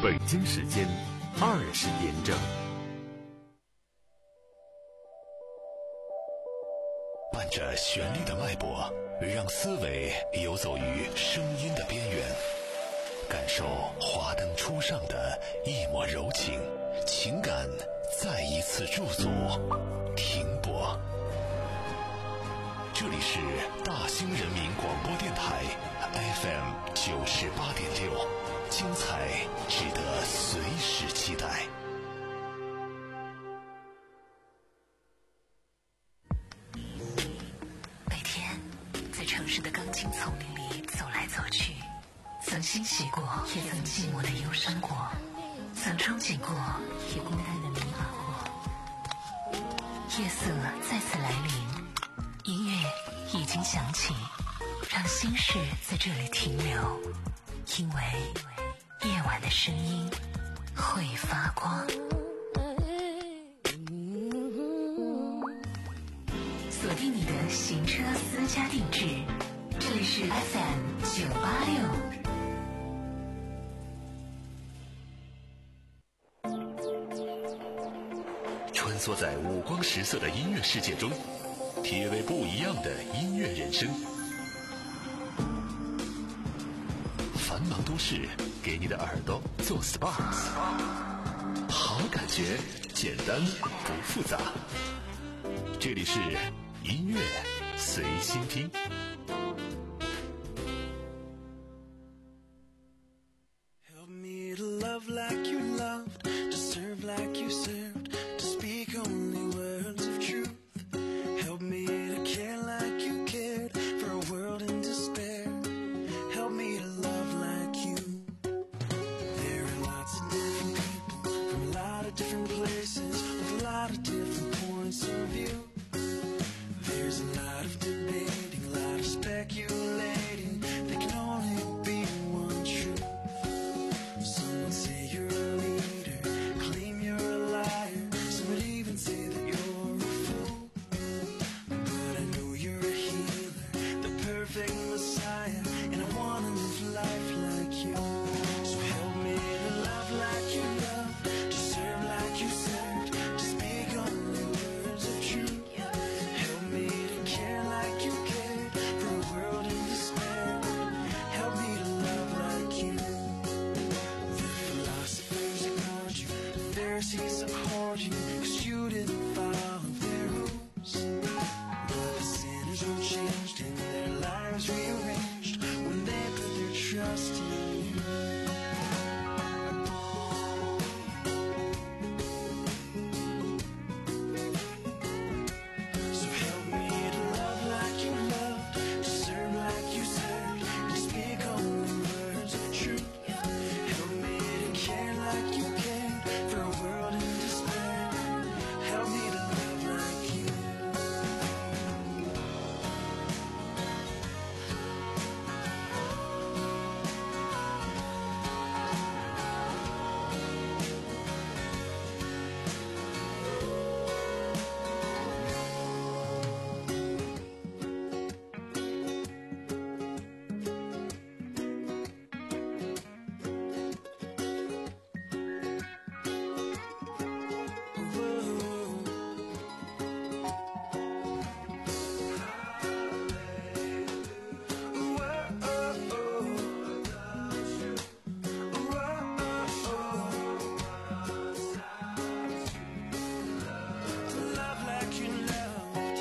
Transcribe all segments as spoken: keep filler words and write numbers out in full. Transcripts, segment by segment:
北京时间二十点整。 伴着旋律的脉搏，让思维游走于声音的边缘，感受华灯初上的一抹柔情，情感再一次驻足停泊。这里是大兴人民广播电台 F M 九十八点六，精彩值得随时期待。 每天在城市的钢筋丛林里走来走去，曾欣喜过，也曾寂寞的忧伤过，曾憧憬过，也孤单的迷茫过。夜色再次来临，音乐已经响起，让心事在这里停留，因为夜晚的声音会发光。锁定你的行车私家定制，这里是 F M 九八六。 穿梭在五光十色的音乐世界中，体味不一样的音乐人生。繁忙都市给你的耳朵做 S P A， 好感觉简单不复杂。这里是音乐随心听。 Help me to love like you loved, to serve like you served, to speak only words of truth. Help me to care like you cared, for a world in despair. Help me to love like you. There are lots of different people from a lot of different places with a lot of different points of view. There's a lot of debating, a lot of speculating. There can only be one truth. Some say you're a leader, claim you're a liar. Some would even say that you're a fool. But I know you're a healer, the perfect Messiah, and I wanna live life like you. So help me to love like you love, to serve like you served, to speak only words of truth. Help me to care like you cared, for a world in despair. Help me to love like you. The philosophers ignored you, the Pharisees abhorred you, 'cause you didn't follow their rules. But the sinners were changed and their lives rearranged when they put their trust in you. So help me to love like you loved, to serve like you served, to speak only words of truth. Help me to care like you cared, for a world in despair. Help me to love like you. Love like you loved.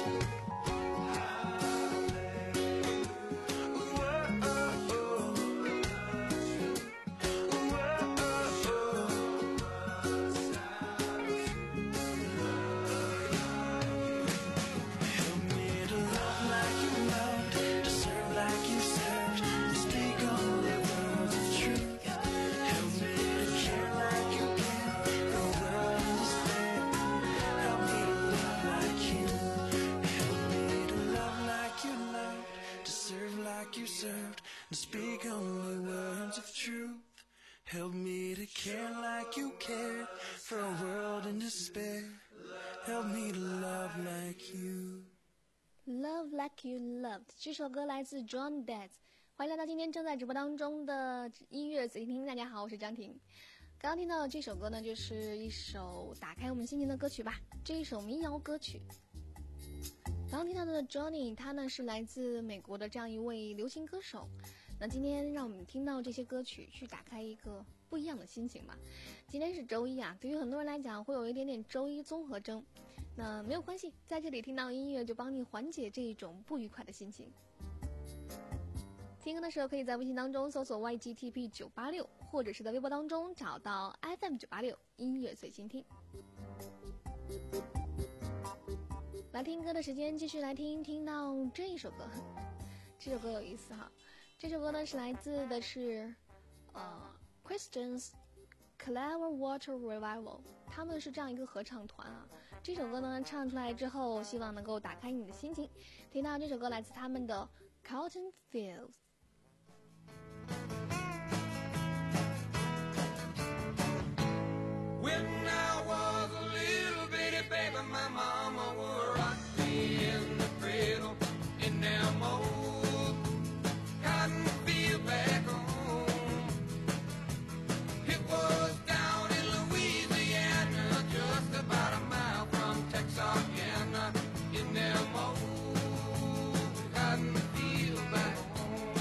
Help me to love like you loved, to serve like you served, to speak only words of truth. Help me to care like you care, for a world in despair. Help me to love like you. Help me to love like you loved, to serve like you served, to speak only words of truth. Help me to care like you cared, for a world in despair. Help me to love like you. Love Like You Loved 这首歌来自 John Dez， 欢迎来到今天正在直播当中的音乐随听。大家好，我是张婷。 刚刚听到的这首歌呢，就是一首打开我们心情的歌曲吧，这一首民谣歌曲。刚刚听到的 Johnny， 他呢是来自美国的这样一位流行歌手。那今天让我们听到这些歌曲，去打开一个不一样的心情吧。今天是周一啊，对于很多人来讲会有一点点周一综合征，那没有关系，在这里听到音乐就帮你缓解这一种不愉快的心情。听歌的时候可以在微信当中搜索 Y G T P 九八六， 或者是在微博当中找到 F M 九八六音乐随心听。来听歌的时间继续来听，听到这一首歌，这首歌有意思哈。这首歌呢是来自的是呃 Christians Clear Water Revival， 他们是这样一个合唱团啊。这首歌呢唱出来之后，希望能够打开你的心情。听到这首歌来自他们的 Cotton Fields。When I was a little bitty baby, my mama would rock me in the cradle in them old cotton field back home. It was down in Louisiana, just about a mile from Texarkana, in them old cotton field back home.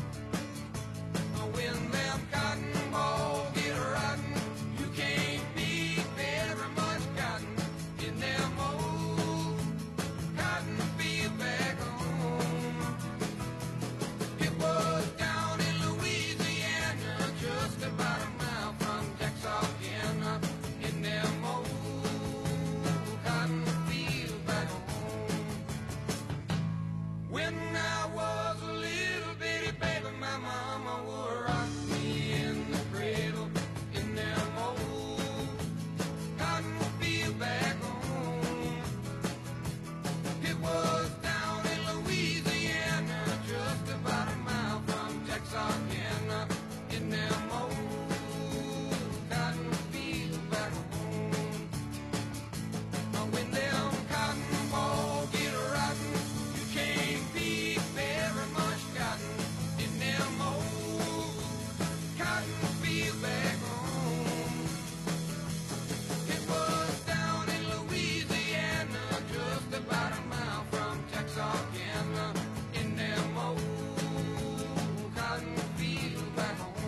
When them cotton balls get rotten, you can't be very much cotton in them old cotton field back home. It was down in Louisiana, just about a mile from Texarkana, in them old cotton field back home. When I was a little bitty baby, my mama would rock me in the cradle in them old cotton field back home. It was down in Louisiana, just about a mile from Texarkana, in them old cotton field back home. When them cotton balls get rotten, you can't be very much cotton in them old cotton field back home. It was down in Louisiana, just about a mile from Texarkana, in them old cotton field back home.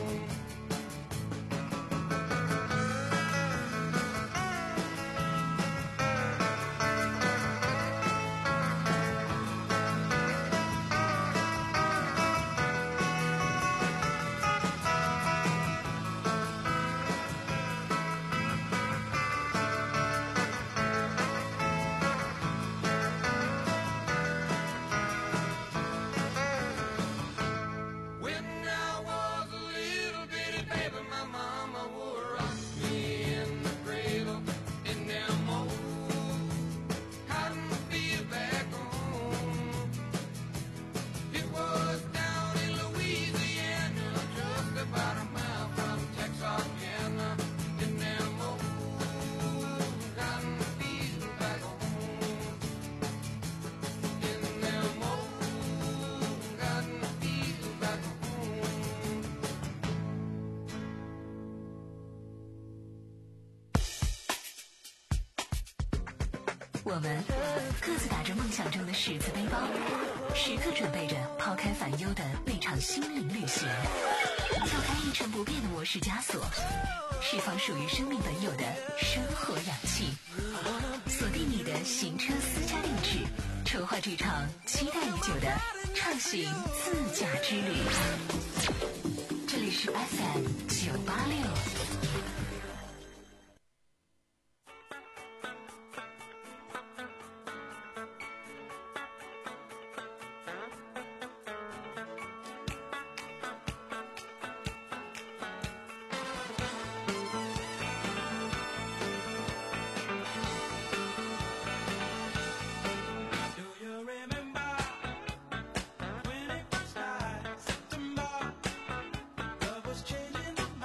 When I was a little bitty baby, my mama would rock me in the cradle in them old cotton field back home. It was down in Louisiana, just about a mile from Texarkana, in them old cotton field back home. In them old cotton field back home. 我们各自打着梦想中的十字背包，时刻准备着抛开烦忧的那场心灵旅行，跳开一成不变的模式枷锁，释放属于生命本有的生活氧气，锁定你的行车私家定制，筹划这场期待已久的畅行自驾之旅。这里是 F M 九八六。 Do you remember when it was night, September? Love was changing the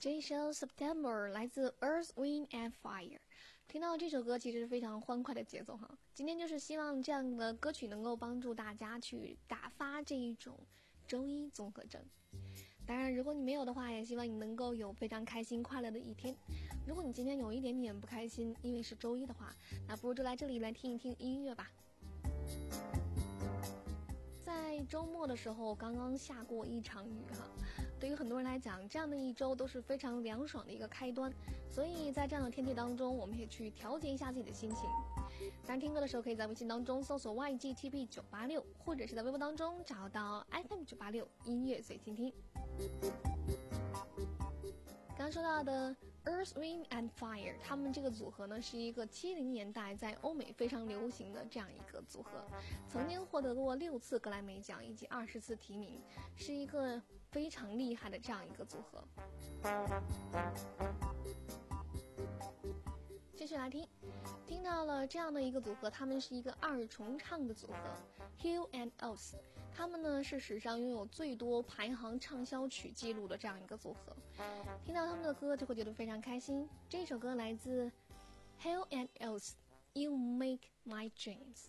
这一首 September 来自 Earth, Wind and Fire。 听到这首歌其实是非常欢快的节奏哈。今天就是希望这样的歌曲能够帮助大家去打发这一种周一综合症。当然如果你没有的话，也希望你能够有非常开心快乐的一天。如果你今天有一点点不开心，因为是周一的话，那不如就来这里来听一听音乐吧。在周末的时候刚刚下过一场雨哈，对于很多人来讲，这样的一周都是非常凉爽的一个开端，所以在这样的天气当中，我们也去调节一下自己的心情。当然听歌的时候可以在微信当中搜索 Y G T B 九八六， 或者是在微博当中找到 F M 九八六音乐随心听。刚刚说到的 Earth, Wind and Fire， 他们这个组合呢是一个七零年代在欧美非常流行的这样一个组合，曾经获得过六次格莱美奖以及二十次提名，是一个非常厉害的这样一个组合。继续来听，听到了这样的一个组合，他们是一个二重唱的组合 Hugh and Oates， 他们呢是史上拥有最多排行畅销曲记录的这样一个组合。听到他们的歌就会觉得非常开心。这首歌来自 Hugh and Oates， You Make My Dreams。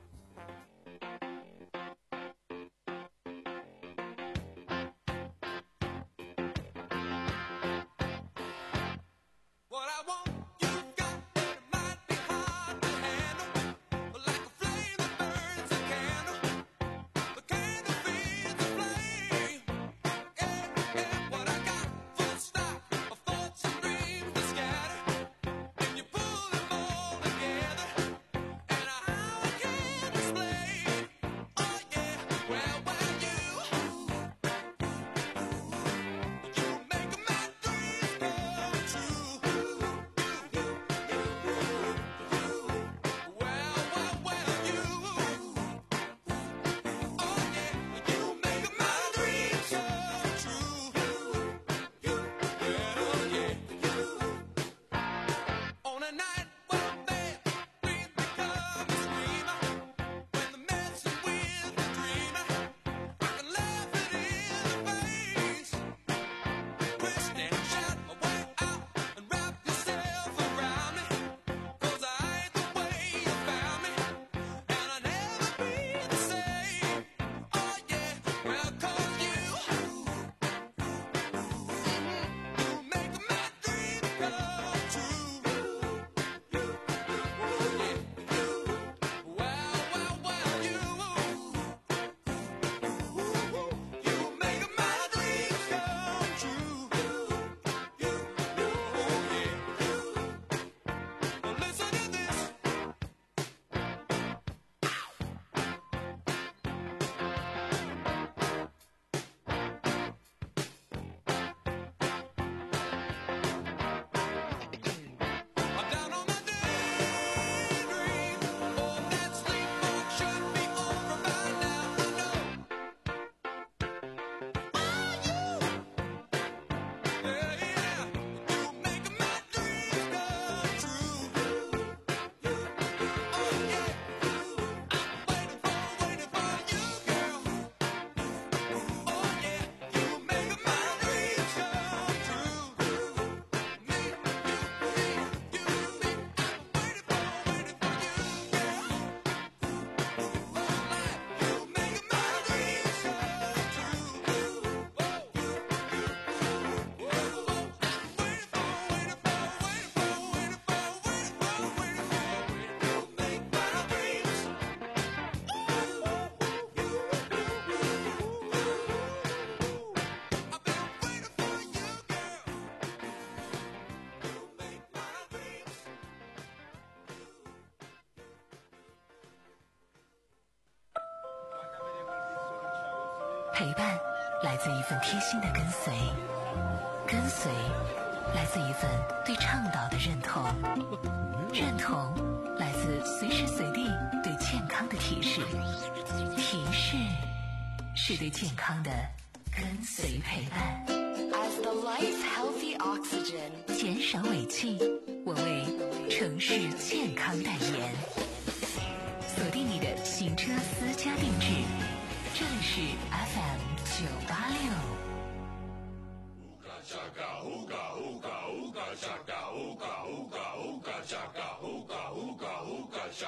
陪伴来自一份贴心的跟随，跟随来自一份对倡导的认同，认同来自随时随地对健康的提示，提示是对健康的跟随陪伴。 As the life healthy oxygen， 减少尾气，我为城市健康代言。锁定你的行车私家定制，这里是 F M 九八六。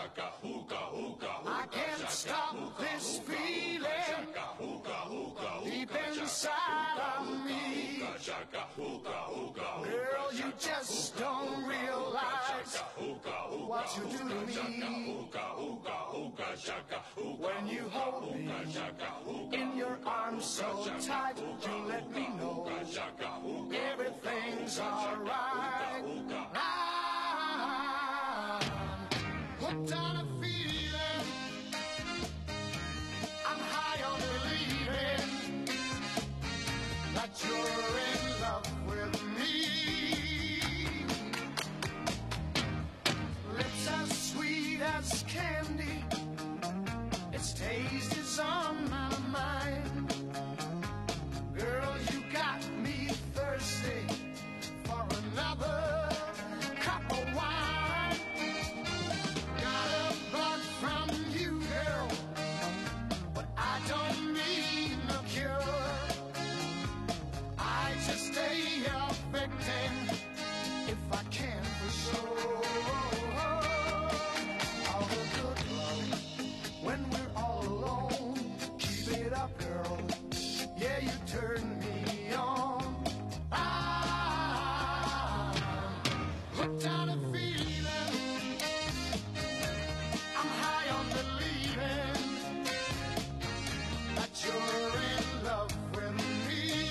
I can't stop this feeling deep inside of me. Girl, you just don't realize what you do to me. When you hold me in your arms so tight, you let me know everything's alright. I'm hooked on a feeling, I'm high on believing that you're in love with me. Lips as sweet as candy, its taste is on my mind. Girl, you got me thirsty for another cup of wine. Got a bug from you, girl, but I don't need no cure. I just stay affecting if I can for sure. All the good love when we're all alone. Keep it up, girl. Yeah, you turn me on. I'm hooked on a feeling, I'm high on believing that you're in love with me.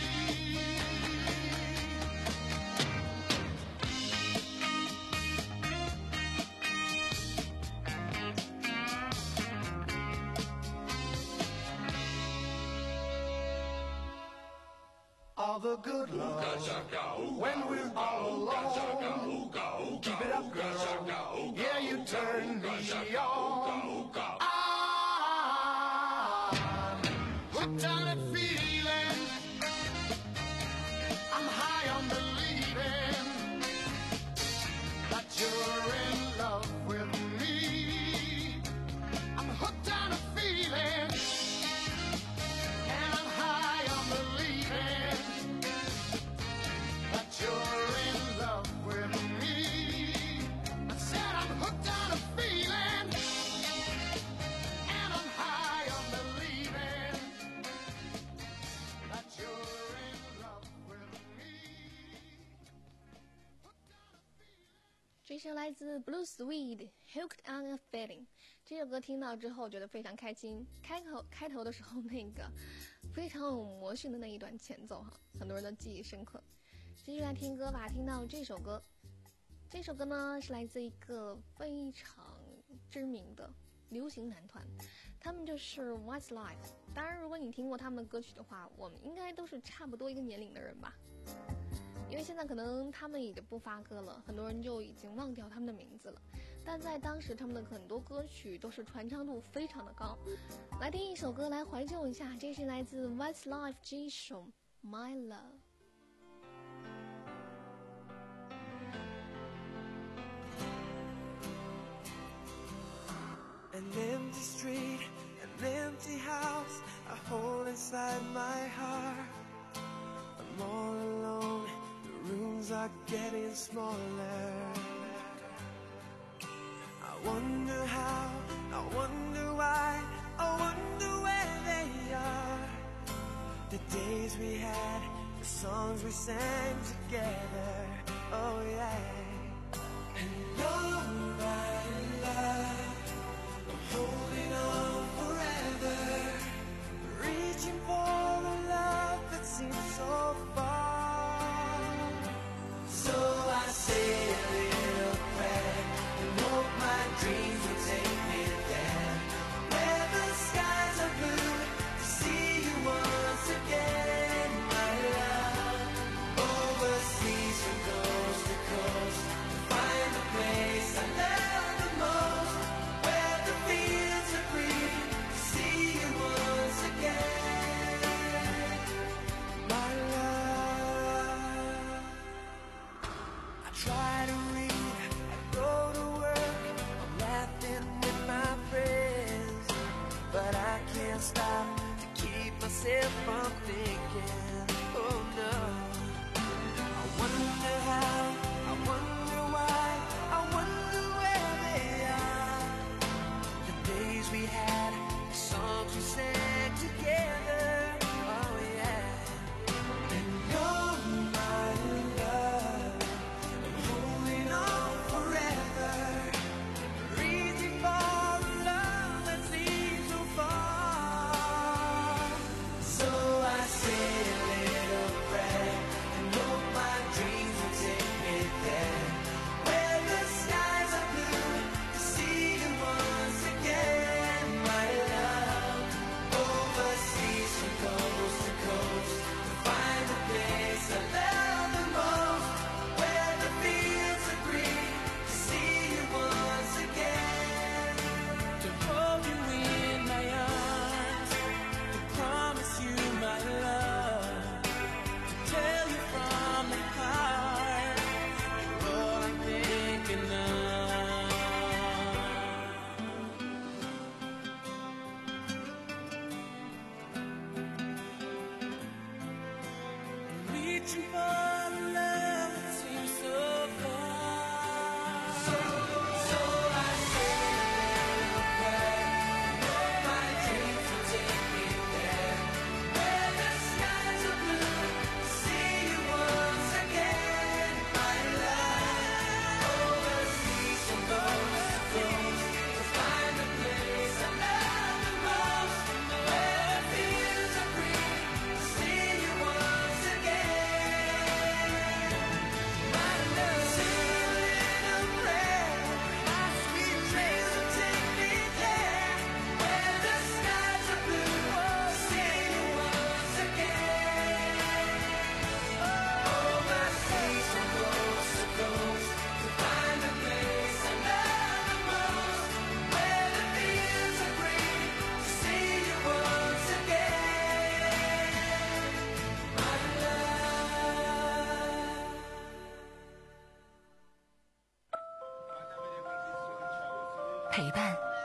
All the good love when we're all alone. Keep it up, girl. Yeah, you turn me on. I'm hooked on a feeling, I'm high on believing that you're in love with me. I'm hooked on a feeling, and I'm high on believing that you're in love with me. I said I'm hooked on a feeling, and I'm high on believing that you're in love with me. 这首来自 Blue Sweet Hooked on a Feeling， 这首歌听到之后觉得非常开心。开口开头的时候那个非常有魔性的那一段前奏哈，很多人都记忆深刻。继续来听歌吧，听到这首歌，这首歌呢是来自一个非常知名的流行男团，他们就是 Westlife。当然，如果你听过他们的歌曲的话，我们应该都是差不多一个年龄的人吧。因为现在可能他们已经不发歌了，很多人就已经忘掉他们的名字了，但在当时他们的很多歌曲都是传唱度非常的高。来听一首歌来怀旧一下，这是来自 Westlife 这一首 My Love。 An empty street, an empty house, a hole inside my heart. I'm all alone, the rooms are getting smaller. I wonder how, I wonder why, I wonder where they are. The days we had, the songs we sang together, oh yeah. And love by love, holding on forever, reaching for a love that seems so far. So I say a little prayer and hope my dreams will take me there, where the skies are blue, to see you once again, my love. Overseas from coast to coast, to find the place I love the most, where the feels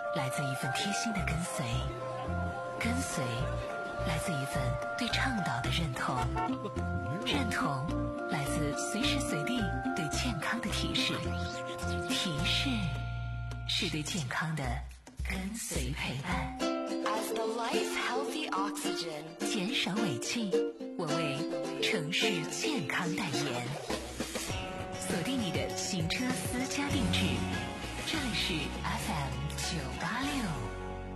来自一份贴心的跟随，跟随来自一份对倡导的认同，认同来自随时随地对健康的提示，提示是对健康的跟随陪伴。 As the life healthy oxygen， 减少尾气，我为城市健康代言。锁定你的行车私家定制，这里是 F M 九八六。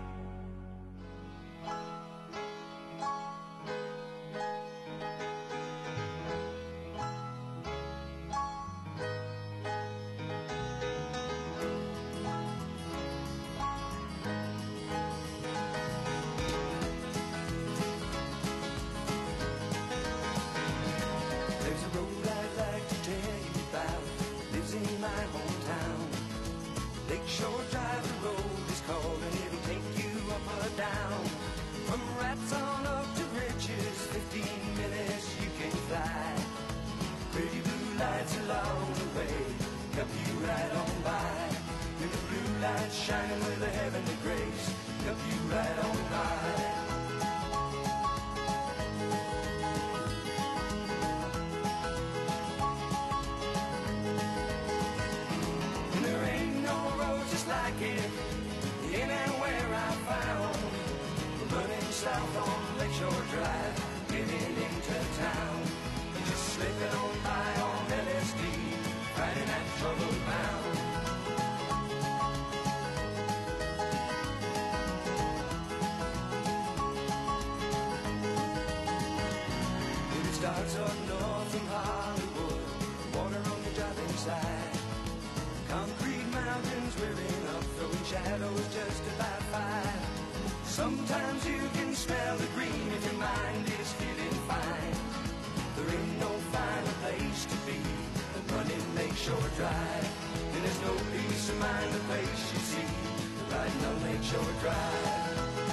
Starts up north from Hollywood, water on the driving side. Concrete mountains rearing up, throwing shadows just about five. Sometimes you can smell the green if your mind is feeling fine. There ain't no finer place to be than running Lakeshore Drive. And there's no peace of mind the place you see riding on Lakeshore Drive.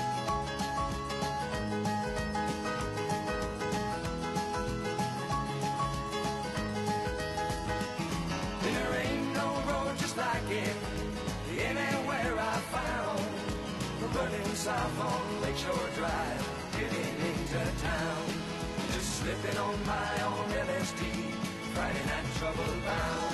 Anywhere I found, running south on Lakeshore Drive, getting into town, just slipping on my own L S D, Friday night trouble bound.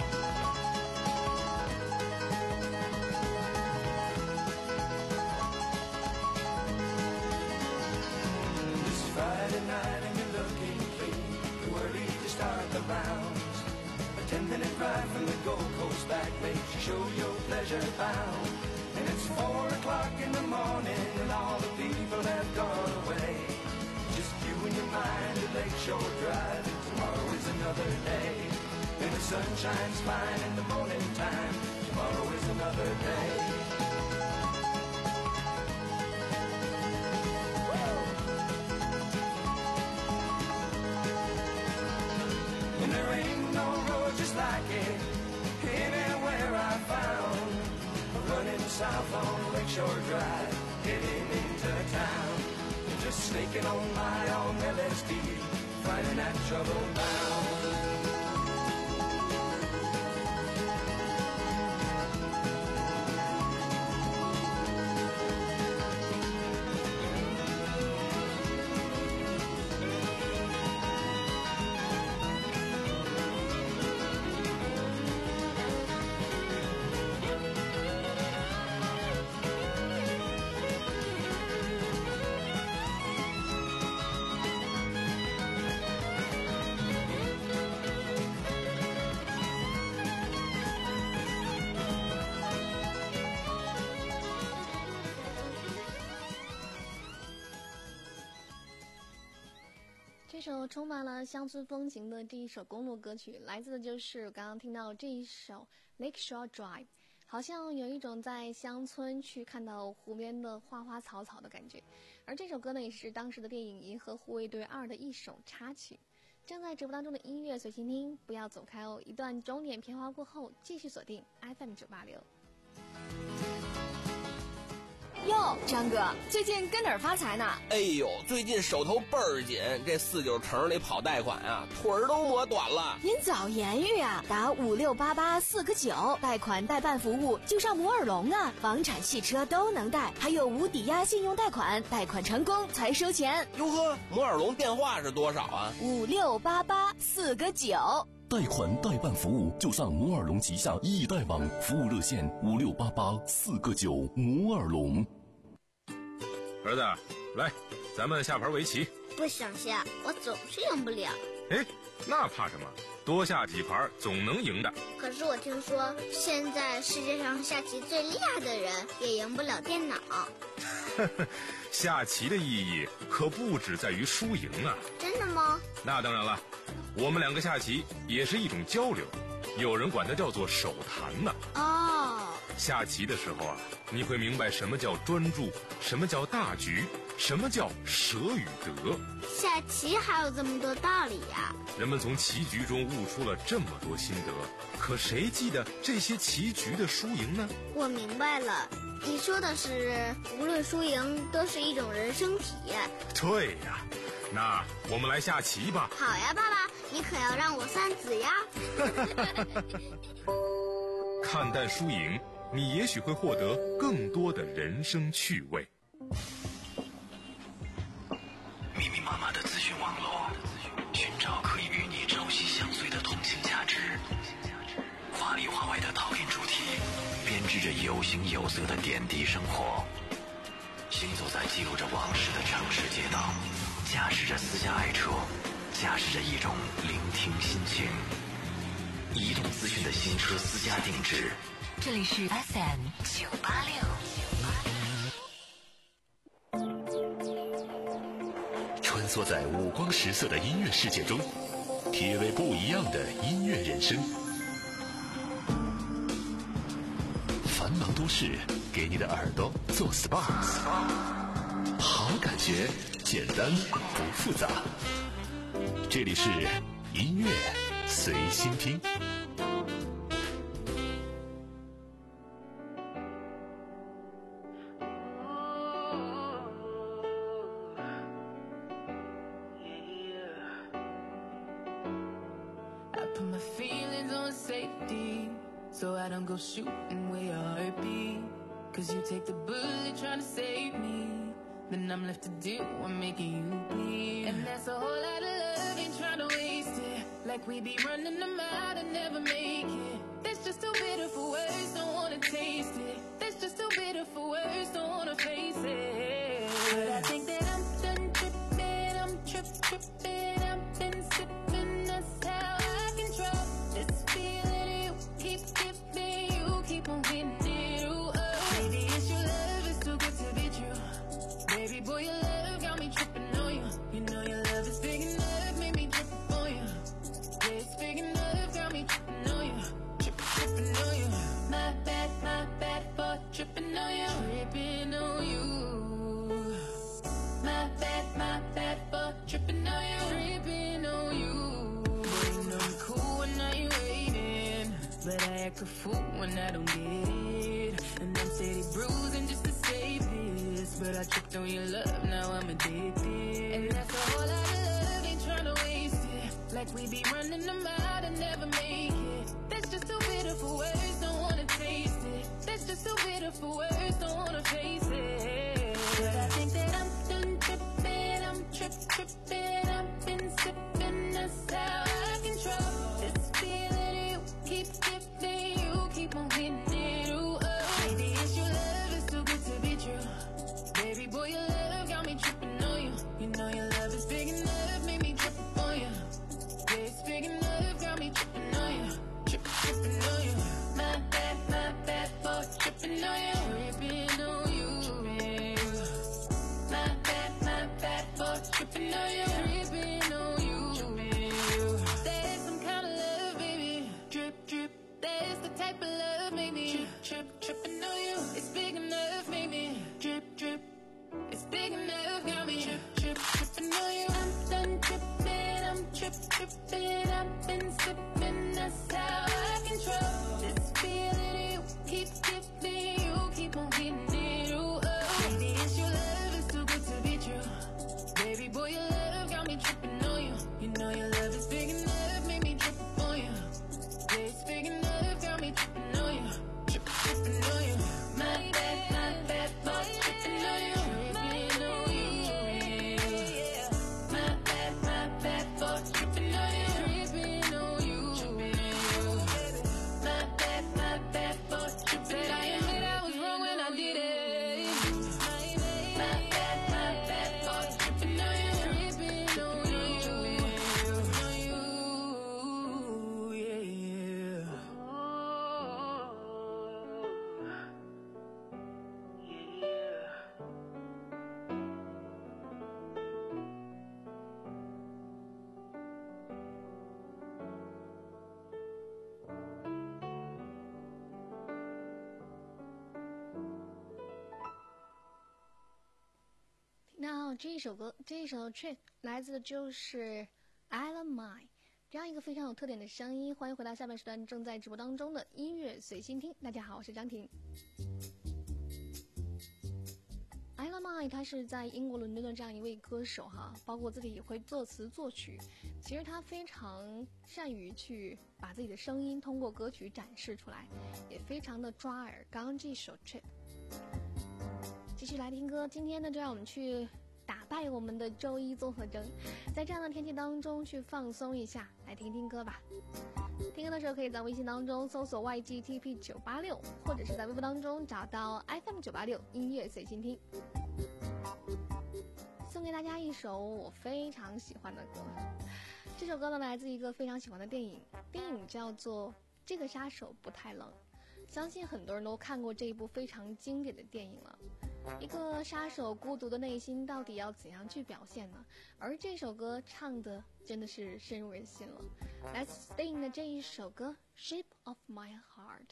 This Friday night and you're looking clean, too early to start the rounds. Ten minute ride from the Gold Coast back makes you show your pleasure bound. And it's four o'clock in the morning and all the people have gone away. Just you and your mind at Lakeshore Drive. Tomorrow is another day. And the sun shines fine in the morning time. Tomorrow is another day. And there ain't no road just like it anywhere I found. Running south on Lakeshore Drive, getting into town, just snaking on my own L S D, finding that trouble bound. 这首充满了乡村风情的这一首公路歌曲，来自的就是刚刚听到这一首 Lakeshore Drive， 好像有一种在乡村去看到湖边的花花草草的感觉。而这首歌呢，也是当时的电影《银河护卫队二》的一首插曲。正在直播当中的音乐随心听，不要走开哦！一段钟点片花过后，继续锁定 F M 九八六。 哟，张哥，最近跟哪儿发财呢？ 哎呦，最近手头倍儿紧，这四九城里跑贷款啊，腿儿都磨短了。 您早言语啊，打五六八八四个九，贷款代办服务就上摩尔龙啊，房产、汽车都能贷，还有无抵押信用贷款，贷款成功才收钱。 哟呵，摩尔龙电话是多少啊？ 五六八八四个九。 贷款代办服务就上摩尔龙旗下易贷网，服务热线五六八八四个九。摩尔龙。 儿子，来，咱们下盘围棋。 不想下，我总是赢不了。 哎，那怕什么？多下几盘总能赢的。 可是我听说，现在世界上下棋最厉害的人也赢不了电脑。 下棋的意义可不只在于输赢啊！ 真的吗？ 那当然了，我们两个下棋也是一种交流，有人管它叫做手谈呢。 哦， 下棋的时候啊，你会明白什么叫专注，什么叫大局，什么叫舍与得。 下棋还有这么多道理呀！ 人们从棋局中悟出了这么多心得，可谁记得这些棋局的输赢呢？ 我明白了，你说的是无论输赢都是一种人生体验。 对呀，那我们来下棋吧。 好呀，爸爸，你可要让我算子呀。 看淡输赢，你也许会获得更多的人生趣味。 密密麻麻的资讯网络，寻找可以与你朝夕相随的同性价值，华里华外的讨论主题，编织着有形有色的点滴生活。行走在记录着往事的城市街道，驾驶着私家爱车，驾驶着一种聆听心情。移动资讯的新车私家定制， 这里是 F M 九八六。 穿梭在五光十色的音乐世界中，体味不一样的音乐人生。繁忙都市，给你的耳朵做 S P A， 好感觉，简单不复杂。这里是音乐随心听。 So I don't go shooting where your heart be. Cause you take the bullet trying to save me. Then I'm left to deal with making you bleed. And that's a whole lot of love, ain't trying to waste it. Like we be running them out and never make it. That's just too bitter for words, don't wanna taste it. That's just too bitter for words, don't wanna face it. But I think that I'm done tripping, I'm trip tripping, I've been sipping, that's how I control this feeling you keep giving, you keep on getting it, ooh, oh. Maybe it's your love, it's too good to be true. Baby boy, your love got me tripping on you. You know your love is big enough, made me trip on you. Yeah, it's big enough, got me tripping on you. Tripping, tripping on you. My bad, my bad for tripping on you. Tripping on you. My bad, my bad for tripping on you. Tripping on you. Boy, you know I'm cool when I ain't waiting, but I act a fool when I don't get it. And I'm steady bruising just to save this, but I tripped on your love, now I'm addicted. And that's a whole lot of love, ain't tryna waste it. Like we be running them out and never make it. That's just too bitter for words, don't wanna taste it. That's just too bitter for words, don't wanna face it. But I think that I'm done tripping, I'm trip tripping, I've been sipping, that's how I control this feeling you keep giving, you keep on hitting it, ooh, oh. Maybe it's your love, it's too good to be true. Baby boy, your love got me tripping on you. You know your love is big enough, made me trip on you. Yeah, it's big enough, got me tripping on you. Tripping, tripping on you. My bad, my bad for tripping on you. Tripping on you. My bad, my bad for tripping on you. Tripping on you. There's some kind of love, baby. Drip, drip. There's the type of love, maybe. Trip, trip, tripping on you. It's big enough, maybe. Drip, drip. It's big enough, got me. Trip, trip, tripping on you. I'm done tripping, I'm trip, tripping. I've been sipping, that's how I control this feeling you keep giving, you keep on getting it, ooh, oh. 这一首歌，这一首 Trip 来自的就是 Alan Mai， 这样一个非常有特点的声音。欢迎回到下半时段正在直播当中的音乐随心听。大家好，我是张婷。Alan Mai 他是在英国伦敦的这样一位歌手哈，包括自己也会作词作曲。其实他非常善于去把自己的声音通过歌曲展示出来，也非常的抓耳。刚刚这首 Trip， 继续来听歌。今天呢，就让我们去打败我们的周一综合征，在这样的天气当中去放松一下，来听听歌吧。听歌的时候可以在微信当中搜索 Y G T P 九八六， 或者是在微博当中找到 F M 九八六 音乐随心听。送给大家一首我非常喜欢的歌，这首歌呢来自一个非常喜欢的电影，电影叫做《这个杀手不太冷》，相信很多人都看过这一部非常经典的电影了。一个杀手孤独的内心到底要怎样去表现呢？而这首歌唱的真的是深入人心了。来自 Sting 的这一首歌 Shape of My Heart。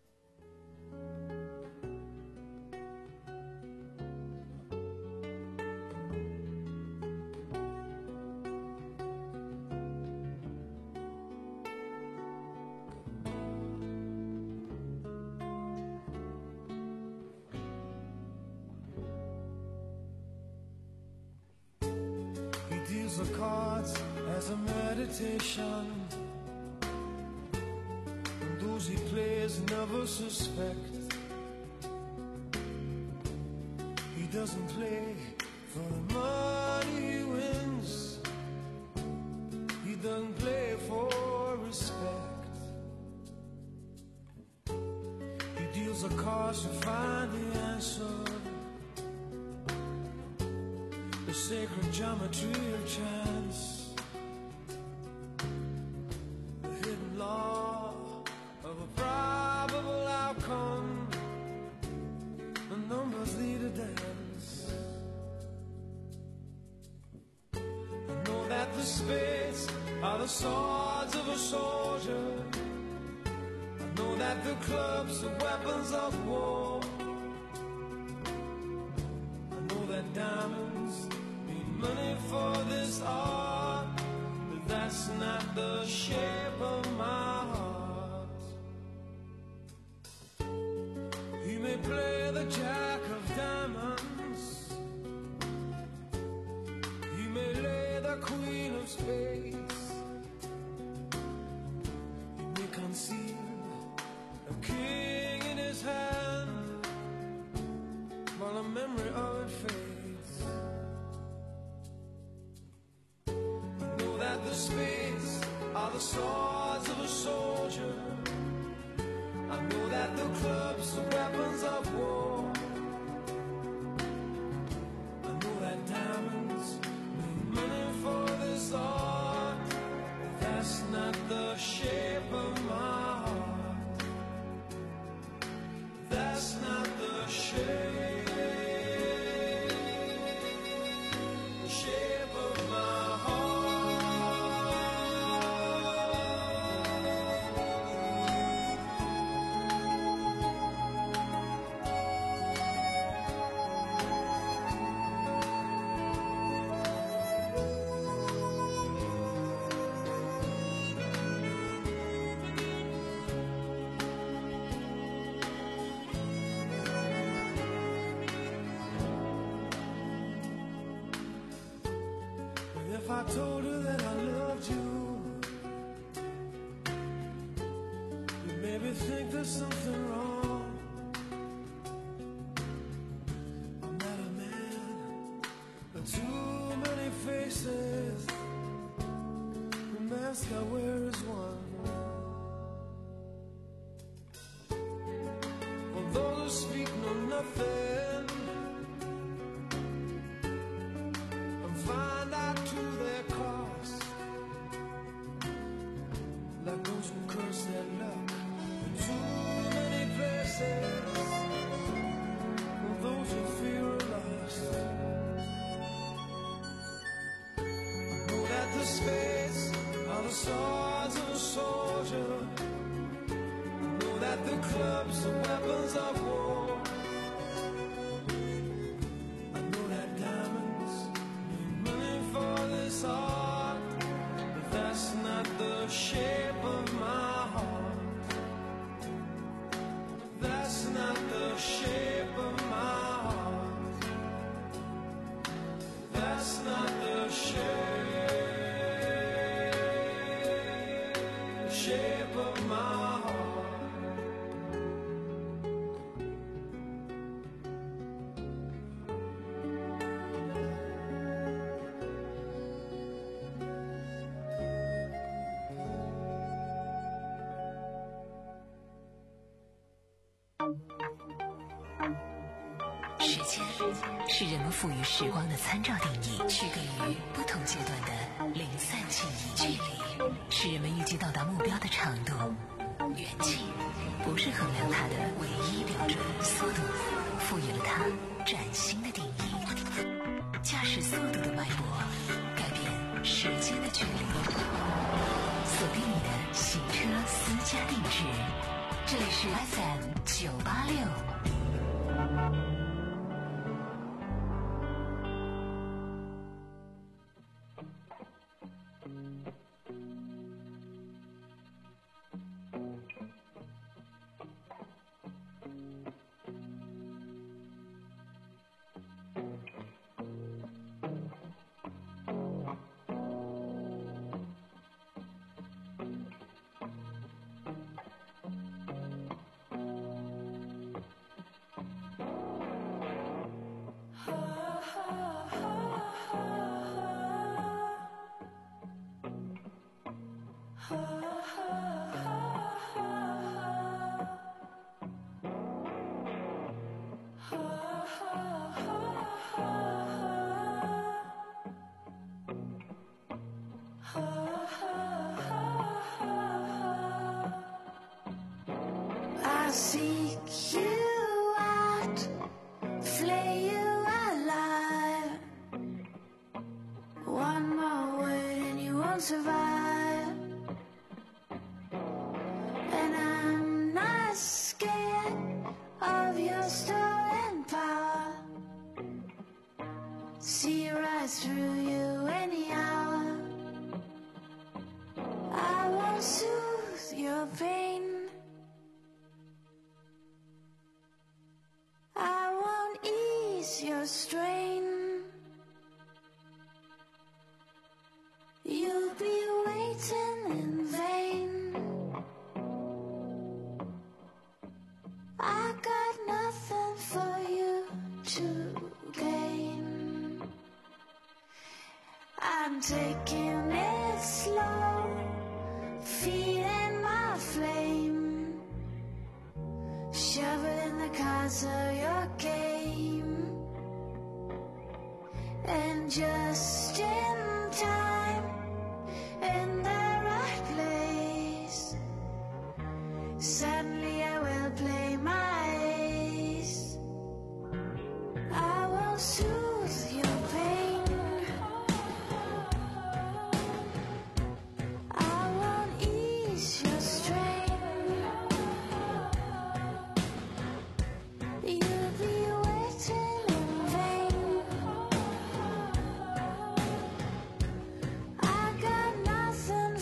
The cards as a meditation, and those he plays never suspect. He doesn't play for the money he wins, he doesn't play for respect. He deals the cards to find the answer, the sacred geometry of chance, the hidden law of a probable outcome, the numbers lead a dance. I know that the spades are the swords of a soldier, I know that the clubs are weapons of war, I know that diamonds money for this art, but that's not the shape of my heart. He may play the jack of diamonds, he may lay the queen of spades, he may conceal a king in his hand while the memory of it fades. The spades are the swords of a soldier, I know that the clubs are weapons of war, I know that diamonds mean money for this art, but that's not the shape of my heart, that's not the shape, the shape of my heart. If I told her that I loved you, you'd maybe think there's something wrong. I'm not a man with too many faces, the mask I wear is one. For those who speak know nothing and find out to their cost, like those who curse their luck in too many places, and those who fear are lost. I know that the spades are the swords of a soldier, I know that the clubs are weapons of war, I know that diamonds shape of my heart. That's not the shape of my heart. That's not the shape, shape of my heart. 时间是人们赋予时光的参照定义，区隔于不同阶段的零散记忆。距离是人们预计到达目标的长度，远近不是衡量它的唯一标准。速度赋予了它崭新的定义。驾驶速度的脉搏，改变时间的距离。锁定你的行车私家定制，这里是 F M 九八六。 I seek you out, flay you alive. One more word and you won't survive. And I'm not scared of your stolen power. See right through you any hour. I won't soothe your pain. I won't ease your strain. You'll be waiting in vain. I got nothing for you to gain. I'm taking it slow, feeding my flame, shoveling the cards of your game. And just in time, in the right place, suddenly I will play my ace. I will soothe your pain. I won't ease your strain. You'll be waiting in vain. I got nothing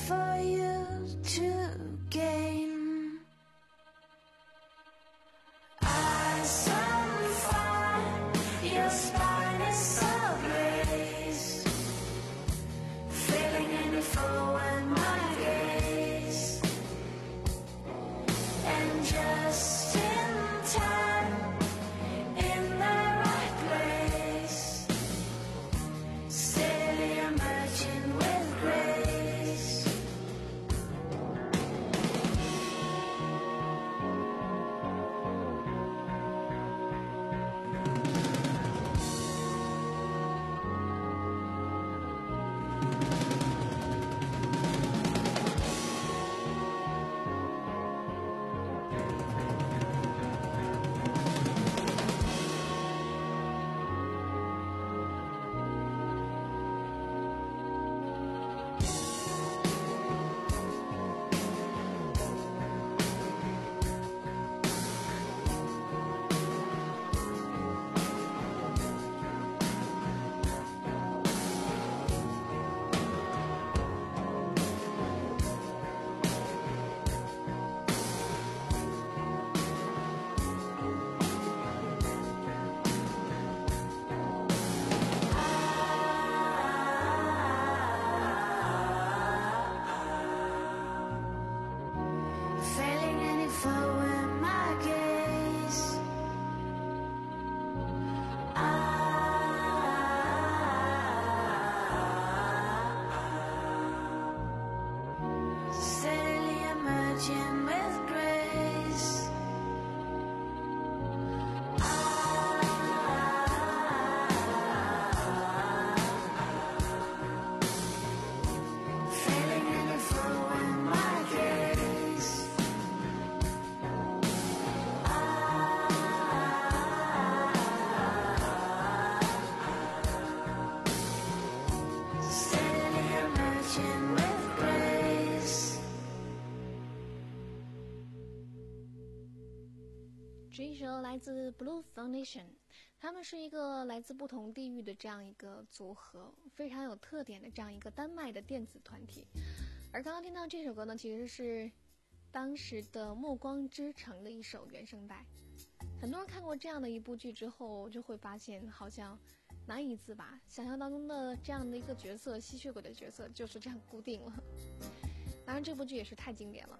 这一首来自 Blue Foundation， 他们是一个来自不同地域的这样一个组合，非常有特点的这样一个丹麦的电子团体。而刚刚听到这首歌呢，其实是当时的《暮光之城》的一首原声带。很多人看过这样的一部剧之后，就会发现好像难以自拔，想象当中的这样的一个角色，吸血鬼的角色就是这样固定了。当然这部剧也是太经典了。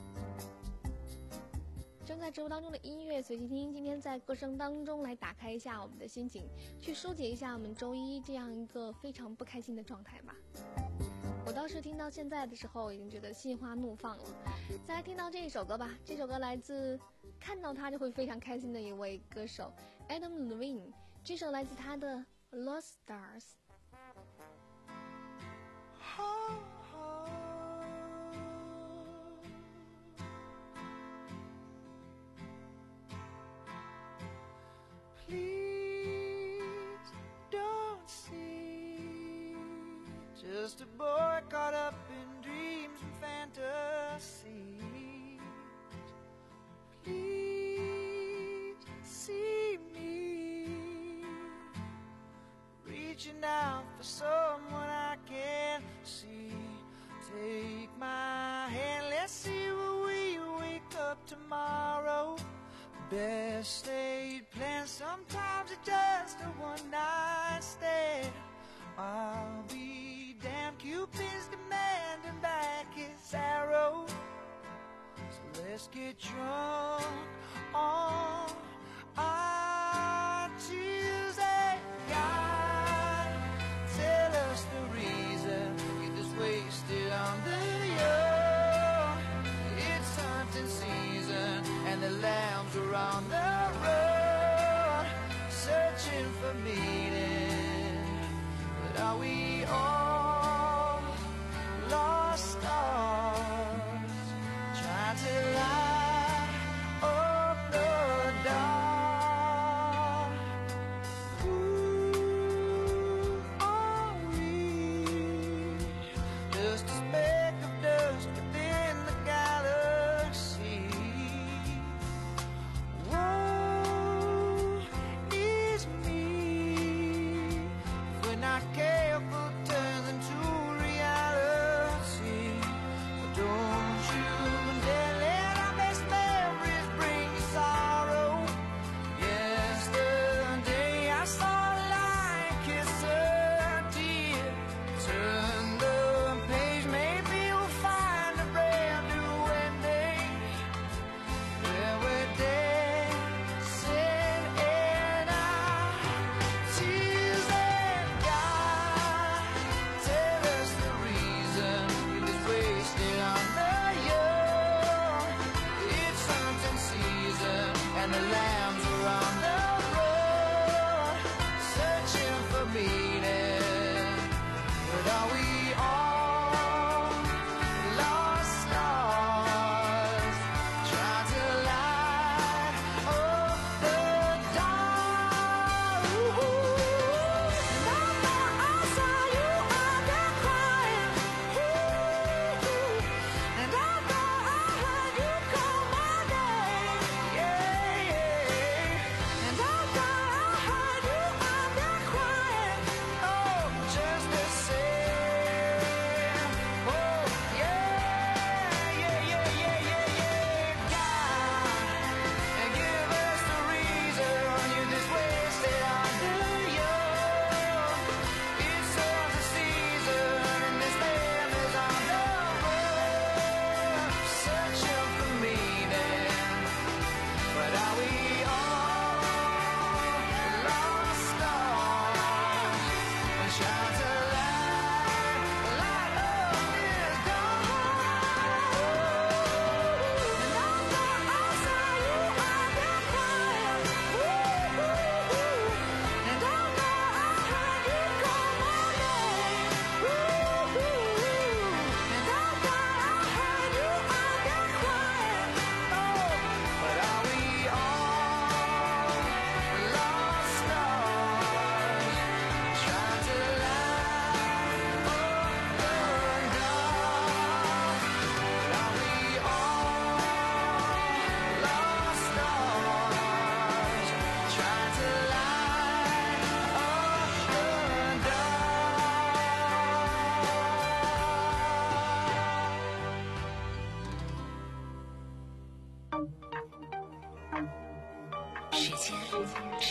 正在直播当中的音乐随机听，今天在歌声当中来打开一下我们的心情，去疏解一下我们周一这样一个非常不开心的状态吧。我倒是听到现在的时候已经觉得心花怒放了。再来听到这一首歌吧，这首歌来自看到他就会非常开心的一位歌手 Adam Levine， 这首来自他的 Lost Stars。 Please don't see just a boy caught up in dreams and fantasies. Please see me reaching out for someone I can't see. Take my hand, let's see where we wake up tomorrow. Best laid plans, sometimes it's just a one night stand. I'll be damned, Cupid's demanding back his arrow. So let's get drunk on our Tuesday. God, tell us the reason, get us wasted on the young. It's hunting season and the lambs are on the road.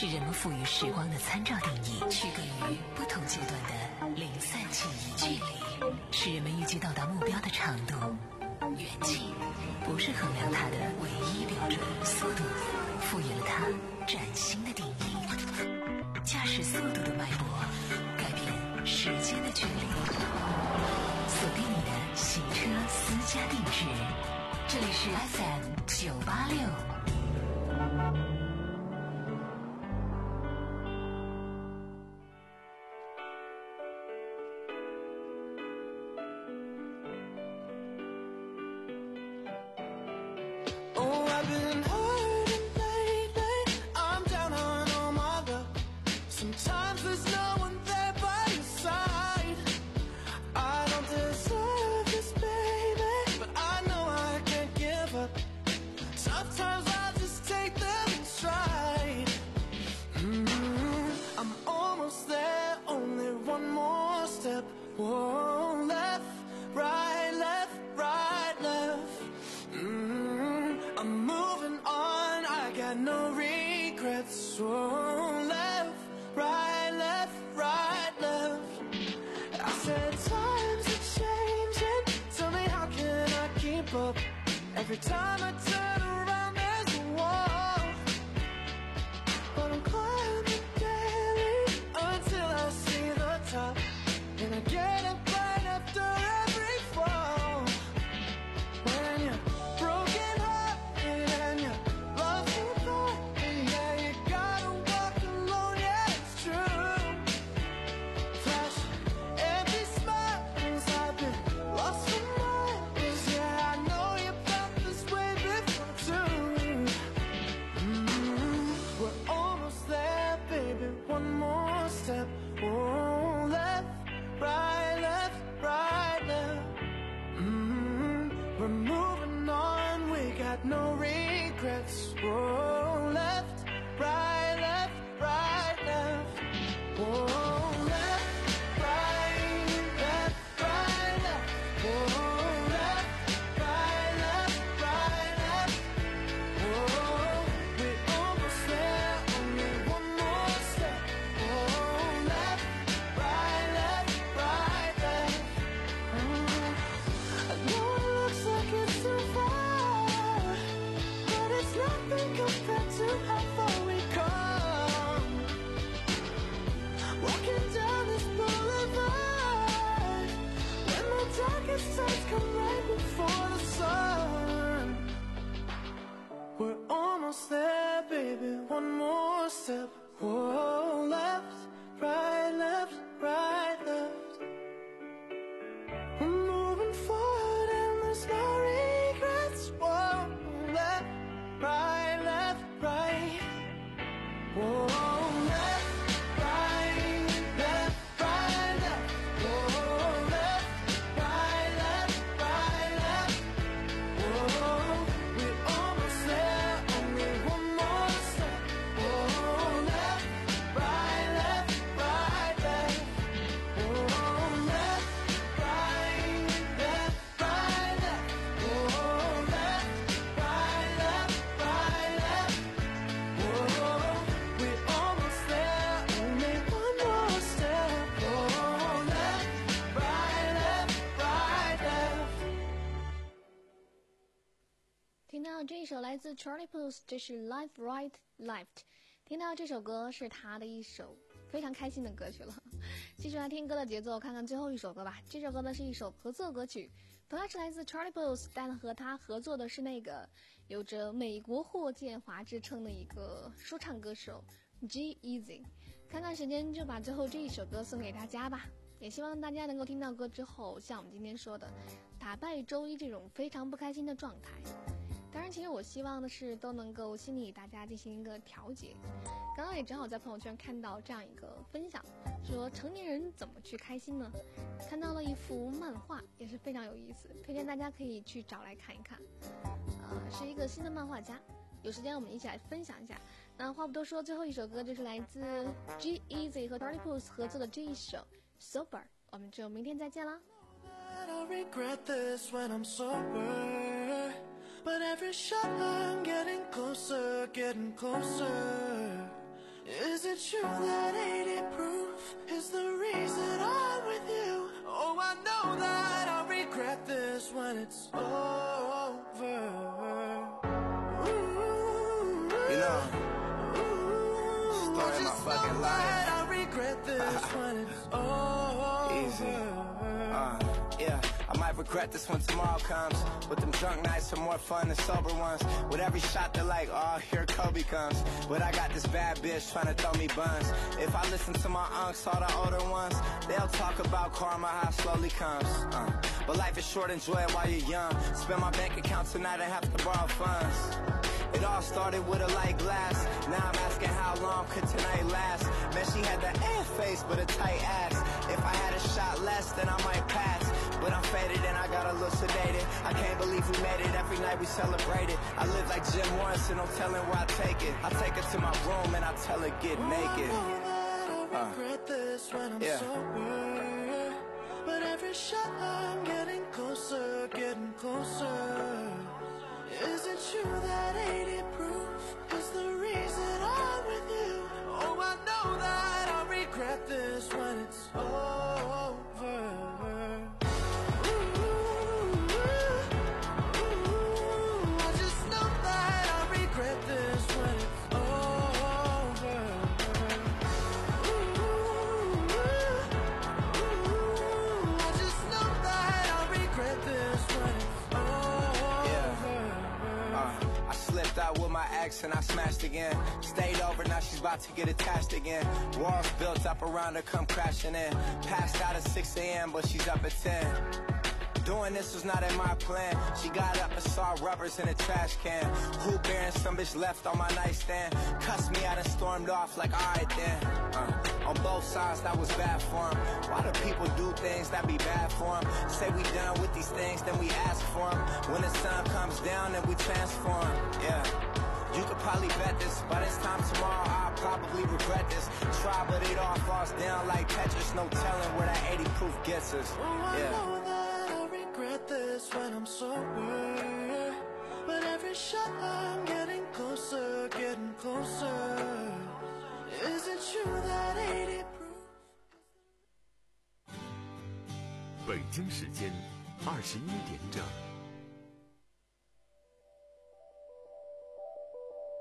是人们赋予时光的参照定义，区隔于不同阶段的零散记忆。距离是人们预计到达目标的长度，远近不是衡量它的唯一标准。速度赋予了它崭新的定义，驾驶速度的脉搏改变时间的距离。锁定你的行车私家定制，这里是 F M 九八六。 Whoa, left, right, left, right, left. Mm, I'm moving on, I got no regrets. Whoa, left, right, left, right, left. I said times are changing, tell me how can I keep up? Every time I turn around there's a wall, but I'm climbing daily until I see the top. And I get up right after every fall. When you're broken hearted and you're lost in thought, and yeah, you gotta walk alone, yeah, it's true. Flash every smile, 'cause I've been lost for miles. Yeah, I know you felt this way before too. Mm-hmm. We're almost there, baby, one more step. Oh, left, right, left, right, left. Mm-hmm. We're moving on, we got no regrets. Whoa, left, right, left, right, left. Whoa, left, right, left, right, left. Whoa, left, right, left, right, left. Whoa, we're almost there, only one more step. Whoa, left, right, left, right, left. Mm. I know it looks like it's too far, but it's nothing compared to how far we come. Walking down this boulevard, when the darkest times come right before the sun. We're almost there, baby, one more step. Whoa, left, right, left, right, left. We're moving forward and there's no regrets. Whoa, left, right, left, right. Whoa, left, right, left, right, left. Whoa, left, right, left, right, left. Whoa, we're almost there, only one more step. Whoa, left, right, left, right, left. Whoa, left, right, left, right, left. Whoa, left, right, left, right, left. Whoa, we're almost there, only one more step. Whoa, left, right, left, right, left. 听到这一首来自 Charlie Puth， 这是 Life Right Left。听到这首歌是他的一首非常开心的歌曲了。继续来听歌的节奏，看看最后一首歌吧。这首歌呢是一首合作歌曲，同样是来自 Charlie Puth， 但和他合作的是那个有着美国霍建华之称的一个说唱歌手 G-Eazy。看看时间，就把最后这一首歌送给大家吧。也希望大家能够听到歌之后，像我们今天说的，打败周一这种非常不开心的状态。当然，其实我希望的是都能够心里大家进行一个调节。刚刚也正好在朋友圈看到这样一个分享，说成年人怎么去开心呢？看到了一幅漫画，也是非常有意思，推荐大家可以去找来看一看。呃，是一个新的漫画家，有时间我们一起来分享一下。那话不多说，最后一首歌就是来自 G-Eazy 和 Charlie Puth 合作的这一首 Sober， 我们就明天再见啦。 I regret this when I'm sober, but every shot I'm getting closer, getting closer. it true that eighty proof is the reason I'm with you? Oh, I know that I'll regret this when it's over. Ooh, you know, story of my fucking life. I'll regret this when it's over. Easy. Uh, yeah. I might regret this when tomorrow comes. But them drunk nights are more fun than sober ones. With every shot they're like, oh, here Kobe comes. But I got this bad bitch trying to throw me buns. If I listen to my unks, all the older ones, they'll talk about karma, how it slowly comes. uh, But life is short, enjoy it while you're young. Spend my bank account tonight and have to borrow funds. It all started with a light glass. Now I'm asking how long could tonight last. Man, she had the ass face but a tight ass. If I had a shot less, then I might pass. But I'm faded and I got a little sedated. I can't believe we made it, every night we celebrated. I live like Jim Morrison, no telling where I take it. I take her to my room and I tell her get naked. I regret this when I'm yeah. sober. But every shot I'm getting closer, getting closer. Is it true that eighty proof is the reason I'm with you? Oh, I know that I'll regret this when it's over. Ooh, ooh, I just know that I'll regret this when it's over. Ooh, ooh, I just know that I'll regret this when it's over. I slipped out with my ex and I smashed again. Stayed over, now she's about to get attached again. Walls built up around her, come crashing in. Passed out at six A M but she's up at ten. Doing this was not in my plan. She got up and saw rubbers in a trash can. Who bearing some bitch left on my nightstand. Cussed me out and stormed off like alright then. uh, On both sides that was bad for him. Why do people do things that be bad for them? Say we done with these things, then we ask for them. When the sun comes down, then we transform. Yeah. You could probably bet this. By this time tomorrow, I'll probably regret this. Try, but it all falls down like Tetris. No telling where that eighty proof gets us. Yeah. Regret this when I'm sober. But every shot I'm getting closer, getting closer. Is it true that eighty proof? 北京时间二十一点整。